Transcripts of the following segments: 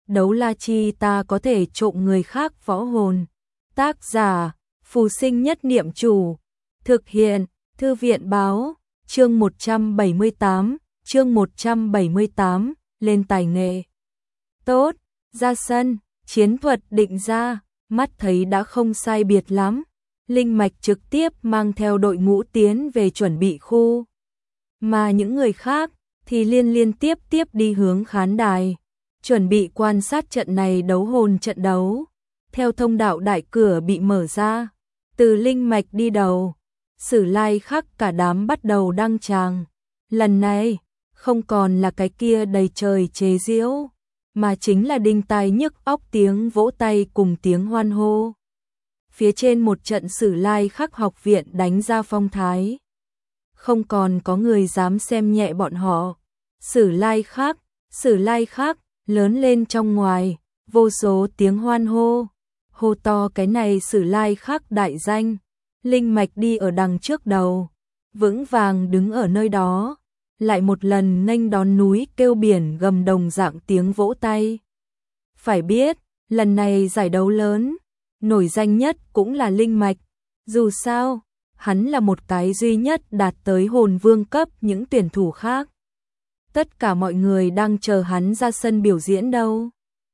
đấu la chi ta có thể trộm người khác võ hồn. Tác giả, Phù Sinh Nhất Niệm Chủ. Thực hiện, Thư viện Báo. Chương 178, lên tài nghệ. Tốt, ra sân, chiến thuật định ra, mắt thấy đã không sai biệt lắm. Linh Mạch trực tiếp mang theo đội ngũ tiến về chuẩn bị khu. Mà những người khác thì liên tiếp đi hướng khán đài, chuẩn bị quan sát trận này đấu hồn trận đấu. Theo thông đạo đại cửa bị mở ra, từ Linh Mạch đi đầu, Sử Lai Khắc cả đám bắt đầu đăng tràng. Lần này, không còn là cái kia đầy trời chế giễu, mà chính là đinh tai nhức óc tiếng vỗ tay cùng tiếng hoan hô. Phía trên một trận Sử Lai Khắc học viện đánh ra phong thái. Không còn có người dám xem nhẹ bọn họ. Sử Lai Khắc, lớn lên trong ngoài, vô số tiếng hoan hô. Hô to cái này Sử Lai Khắc đại danh. Linh Mạch đi ở đằng trước đầu, vững vàng đứng ở nơi đó, lại một lần nghênh đón núi kêu biển gầm đồng dạng tiếng vỗ tay. Phải biết, lần này giải đấu lớn, nổi danh nhất cũng là Linh Mạch. Dù sao, hắn là một cái duy nhất đạt tới hồn vương cấp những tuyển thủ khác. Tất cả mọi người đang chờ hắn ra sân biểu diễn đâu.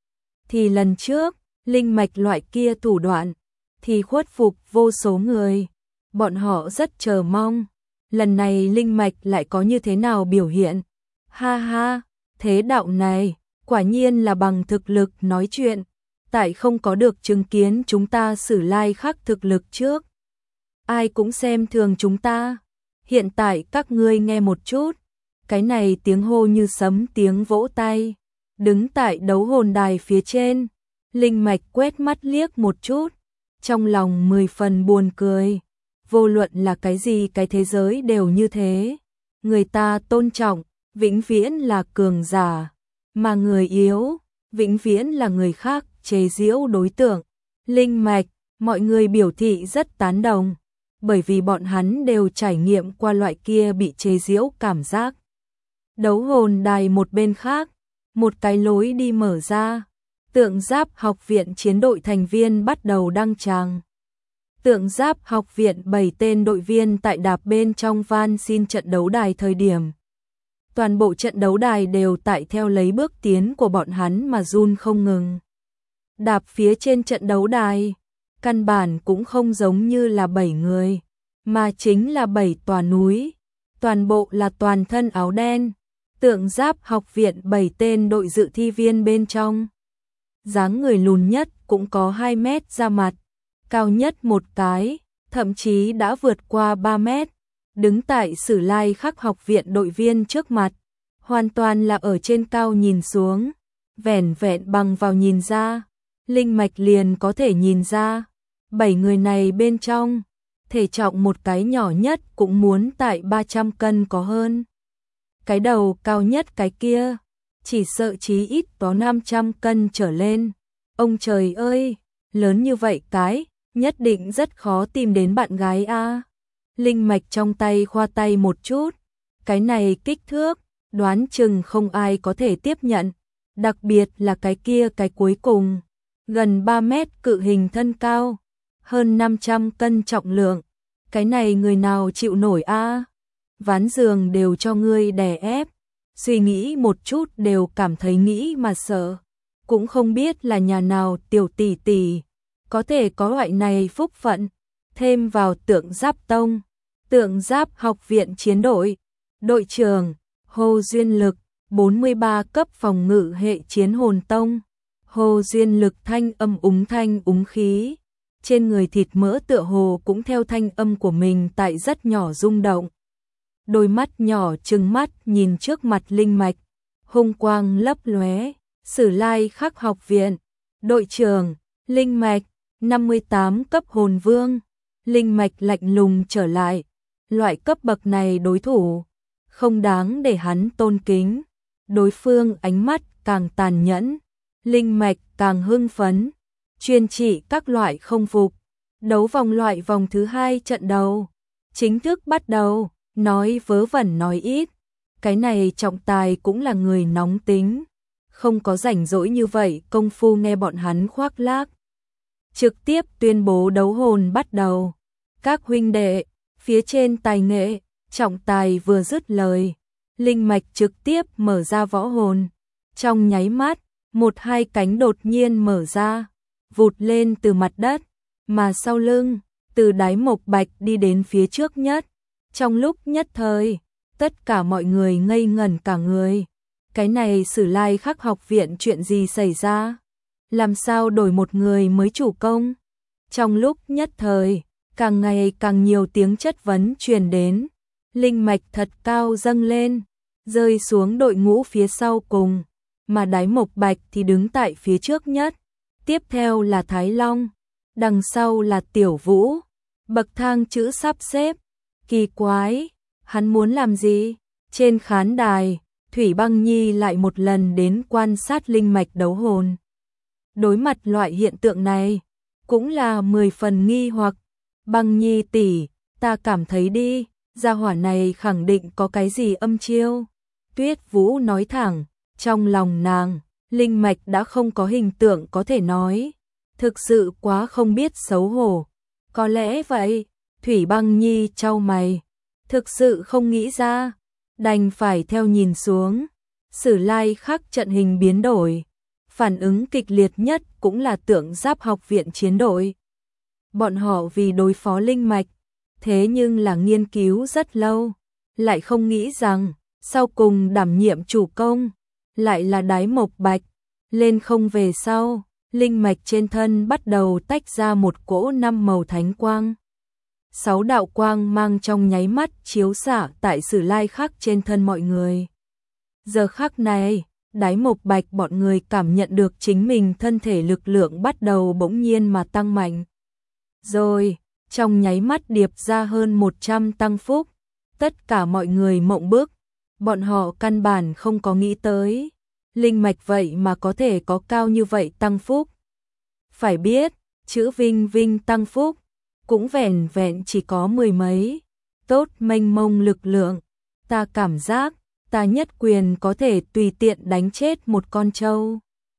Thì lần trước, Linh Mạch loại kia thủ đoạn, thì khuất phục vô số người. Bọn họ rất chờ mong. Lần này Linh Mạch lại có như thế nào biểu hiện. Ha ha, thế đạo này, quả nhiên là bằng thực lực nói chuyện. Tại không có được chứng kiến chúng ta Sử Lai Khắc thực lực trước. Ai cũng xem thường chúng ta. Hiện tại các ngươi nghe một chút. Cái này tiếng hô như sấm tiếng vỗ tay. Đứng tại đấu hồn đài phía trên, Linh Mạch quét mắt liếc một chút. Trong lòng 10 phần buồn cười. Vô luận là cái gì cái thế giới đều như thế. Người ta tôn trọng, vĩnh viễn là cường giả. Mà người yếu, vĩnh viễn là người khác chế giễu đối tượng. Linh Mạch, mọi người biểu thị rất tán đồng. Bởi vì bọn hắn đều trải nghiệm qua loại kia bị chế giễu cảm giác. Đấu hồn đài một bên khác, một cái lối đi mở ra. Tượng Giáp học viện chiến đội thành viên bắt đầu đăng tràng. Tượng Giáp học viện 7 tên đội viên tại đạp bên trong van xin trận đấu đài thời điểm. Toàn bộ trận đấu đài đều tại theo lấy bước tiến của bọn hắn mà run không ngừng. Đạp phía trên trận đấu đài, căn bản cũng không giống như là 7 người, mà chính là 7 tòa núi. Toàn bộ là toàn thân áo đen. Tượng Giáp học viện 7 tên đội dự thi viên bên trong. Dáng người lùn nhất cũng có 2 mét ra mặt, cao nhất một cái, thậm chí đã vượt qua 3 mét. Đứng tại Sử Lai Khắc học viện đội viên trước mặt, hoàn toàn là ở trên cao nhìn xuống, vẻn vẹn bằng vào nhìn ra, Linh Mạch liền có thể nhìn ra, 7 người này bên trong, thể trọng một cái nhỏ nhất cũng muốn tại 300 cân có hơn. Cái đầu cao nhất cái kia, chỉ sợ chí ít có 500 cân trở lên. Ông trời ơi, lớn như vậy cái, nhất định rất khó tìm đến bạn gái a. Linh Mạch trong tay khoa tay một chút, cái này kích thước, đoán chừng không ai có thể tiếp nhận, đặc biệt là cái kia cái cuối cùng, gần 3 mét cự hình thân cao, hơn 500 cân trọng lượng, cái này người nào chịu nổi a? Ván giường đều cho ngươi đè ép, suy nghĩ một chút đều cảm thấy nghĩ mà sợ, cũng không biết là nhà nào tiểu tỷ tỷ có thể có loại này phúc phận. Thêm vào Tượng Giáp tông, Tượng Giáp học viện chiến đội, đội trưởng Hồ Duyên Lực, 43 cấp phòng ngự hệ chiến hồn tông. Hồ Duyên Lực thanh úng khí, trên người thịt mỡ tựa hồ cũng theo thanh âm của mình tại rất nhỏ rung động. Đôi mắt nhỏ trừng mắt nhìn trước mặt Linh Mạch, hung quang lấp lóe. Sử Lai Khắc học viện, đội trưởng Linh Mạch, 58 cấp hồn vương. Linh Mạch lạnh lùng trở lại, loại cấp bậc này đối thủ không đáng để hắn tôn kính. Đối phương ánh mắt càng tàn nhẫn, Linh Mạch càng hưng phấn, chuyên trị các loại không phục. Đấu vòng loại vòng thứ 2 trận đầu chính thức bắt đầu. Nói vớ vẩn nói ít, cái này trọng tài cũng là người nóng tính, không có rảnh rỗi như vậy công phu nghe bọn hắn khoác lác. Trực tiếp tuyên bố đấu hồn bắt đầu. Các huynh đệ, phía trên tài nghệ, trọng tài vừa dứt lời. Linh mạch trực tiếp mở ra võ hồn. Trong nháy mắt, một hai cánh đột nhiên mở ra, vụt lên từ mặt đất, mà sau lưng, từ đáy mộc bạch đi đến phía trước nhất. Trong lúc nhất thời, tất cả mọi người ngây ngẩn cả người. Cái này Sử Lai Khắc học viện chuyện gì xảy ra? Làm sao đổi một người mới chủ công? Trong lúc nhất thời, càng ngày càng nhiều tiếng chất vấn truyền đến. Linh mạch thật cao dâng lên, rơi xuống đội ngũ phía sau cùng, mà đáy mộc bạch thì đứng tại phía trước nhất. Tiếp theo là Thái Long, đằng sau là Tiểu Vũ. Bậc thang chữ sắp xếp. Kỳ quái, hắn muốn làm gì? Trên khán đài, Thủy Băng Nhi lại một lần đến quan sát linh mạch đấu hồn. Đối mặt loại hiện tượng này, cũng là 10 phần nghi hoặc. Băng Nhi tỷ, ta cảm thấy đi, gia hỏa này khẳng định có cái gì âm chiêu. Tuyết Vũ nói thẳng, trong lòng nàng, linh mạch đã không có hình tượng có thể nói. Thực sự quá không biết xấu hổ. Có lẽ vậy, Thủy Băng Nhi chau mày. Thực sự không nghĩ ra, đành phải theo nhìn xuống. Sử Lai Khắc trận hình biến đổi. Phản ứng kịch liệt nhất cũng là Tượng Giáp học viện chiến đội. Bọn họ vì đối phó linh mạch, thế nhưng là nghiên cứu rất lâu, lại không nghĩ rằng, sau cùng đảm nhiệm chủ công, lại là đáy mộc bạch. Lên không về sau, linh mạch trên thân bắt đầu tách ra một cỗ 5 màu thánh quang. 6 đạo quang mang trong nháy mắt chiếu xạ tại Sử Lai Khắc trên thân mọi người. Giờ khắc này, đáy mộc bạch bọn người cảm nhận được chính mình thân thể lực lượng bắt đầu bỗng nhiên mà tăng mạnh. Rồi, trong nháy mắt điệp ra hơn 100 tăng phúc. Tất cả mọi người mộng bức, bọn họ căn bản không có nghĩ tới. Linh mạch vậy mà có thể có cao như vậy tăng phúc. Phải biết, chữ Vinh Vinh tăng phúc, cũng vẻn vẹn chỉ có 10 mấy. Tốt mênh mông lực lượng, ta cảm giác, ta nhất quyền có thể tùy tiện đánh chết một con trâu.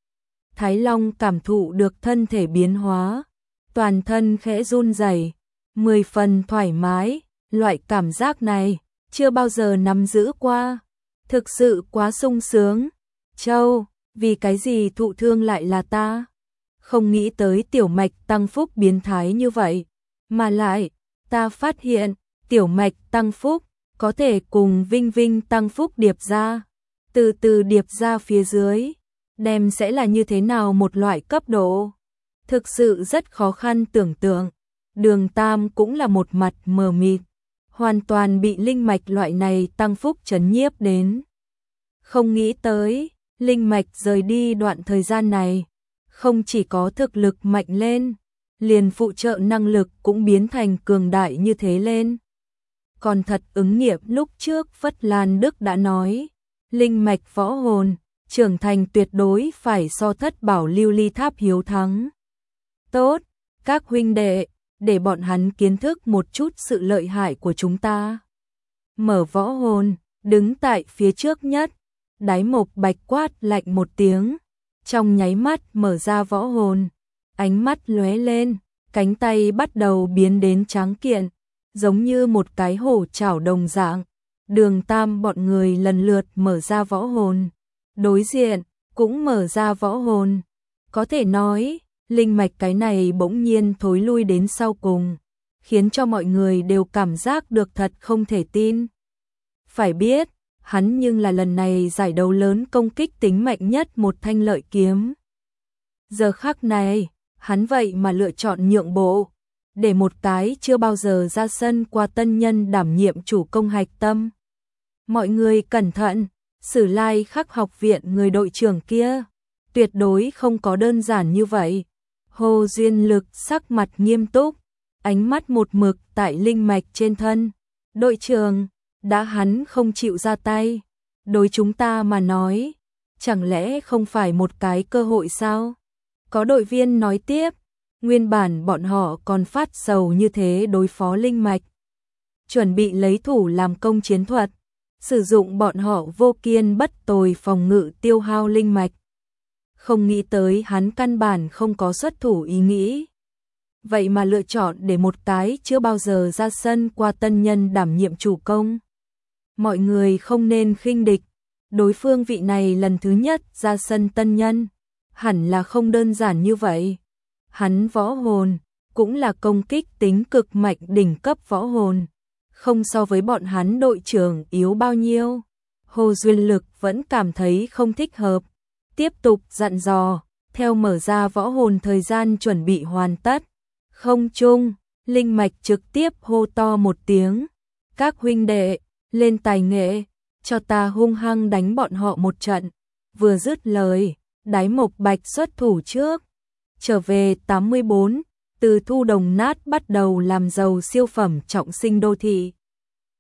Thái Long cảm thụ được thân thể biến hóa, toàn thân khẽ run rẩy, 10 phần thoải mái, loại cảm giác này chưa bao giờ nắm giữ qua, thực sự quá sung sướng. Châu, vì cái gì thụ thương lại là ta? Không nghĩ tới tiểu mạch tăng phúc biến thái như vậy, mà lại, ta phát hiện, tiểu mạch tăng phúc có thể cùng Vinh Vinh tăng phúc điệp ra, từ từ điệp ra phía dưới, đem sẽ là như thế nào một loại cấp độ. Thực sự rất khó khăn tưởng tượng. Đường Tam cũng là một mặt mờ mịt, hoàn toàn bị linh mạch loại này tăng phúc chấn nhiếp đến. Không nghĩ tới, linh mạch rời đi đoạn thời gian này, không chỉ có thực lực mạnh lên, liền phụ trợ năng lực cũng biến thành cường đại như thế lên. Còn thật ứng nghiệm lúc trước Phất Lan Đức đã nói, linh mạch võ hồn, trưởng thành tuyệt đối phải so Thất Bảo Lưu Ly Tháp hiếu thắng. Tốt, các huynh đệ, để bọn hắn kiến thức một chút sự lợi hại của chúng ta. Mở võ hồn, đứng tại phía trước nhất, đáy mộc bạch quát lạnh một tiếng, trong nháy mắt mở ra võ hồn, ánh mắt lóe lên, cánh tay bắt đầu biến đến tráng kiện, giống như một cái hổ chảo đồng dạng. Đường Tam bọn người lần lượt mở ra võ hồn, đối diện cũng mở ra võ hồn. Có thể nói, linh mạch cái này bỗng nhiên thối lui đến sau cùng, khiến cho mọi người đều cảm giác được thật không thể tin. Phải biết, hắn nhưng là lần này giải đấu lớn công kích tính mạnh nhất một thanh lợi kiếm. Giờ khắc này, hắn vậy mà lựa chọn nhượng bộ, để một cái chưa bao giờ ra sân qua tân nhân đảm nhiệm chủ công hạch tâm. Mọi người cẩn thận, Sử Lai Khắc học viện người đội trưởng kia, tuyệt đối không có đơn giản như vậy. Hồ Duyên Lực sắc mặt nghiêm túc, ánh mắt một mực tại linh mạch trên thân. Đội trưởng, đã hắn không chịu ra tay, đối chúng ta mà nói, chẳng lẽ không phải một cái cơ hội sao? Có đội viên nói tiếp, nguyên bản bọn họ còn phát sầu như thế đối phó linh mạch, chuẩn bị lấy thủ làm công chiến thuật, sử dụng bọn họ vô kiên bất tồi phòng ngự tiêu hao linh mạch. không nghĩ tới hắn căn bản không có xuất thủ ý nghĩ. Vậy mà lựa chọn để một cái chưa bao giờ ra sân qua tân nhân đảm nhiệm chủ công. Mọi người không nên khinh địch, đối phương vị này lần thứ nhất ra sân tân nhân, hẳn là không đơn giản như vậy. Hắn võ hồn, cũng là công kích tính cực mạnh đỉnh cấp võ hồn, không so với bọn hắn đội trưởng yếu bao nhiêu. Hồ Duyên Lực vẫn cảm thấy không thích hợp, tiếp tục dặn dò, theo mở ra võ hồn thời gian chuẩn bị hoàn tất. Không trung, linh mạch trực tiếp hô to một tiếng, các huynh đệ, lên tài nghệ, cho ta hung hăng đánh bọn họ một trận. Vừa dứt lời, Đái Mộc Bạch xuất thủ trước. Trở về 84, từ thu đồng nát bắt đầu làm giàu siêu phẩm trọng sinh đô thị.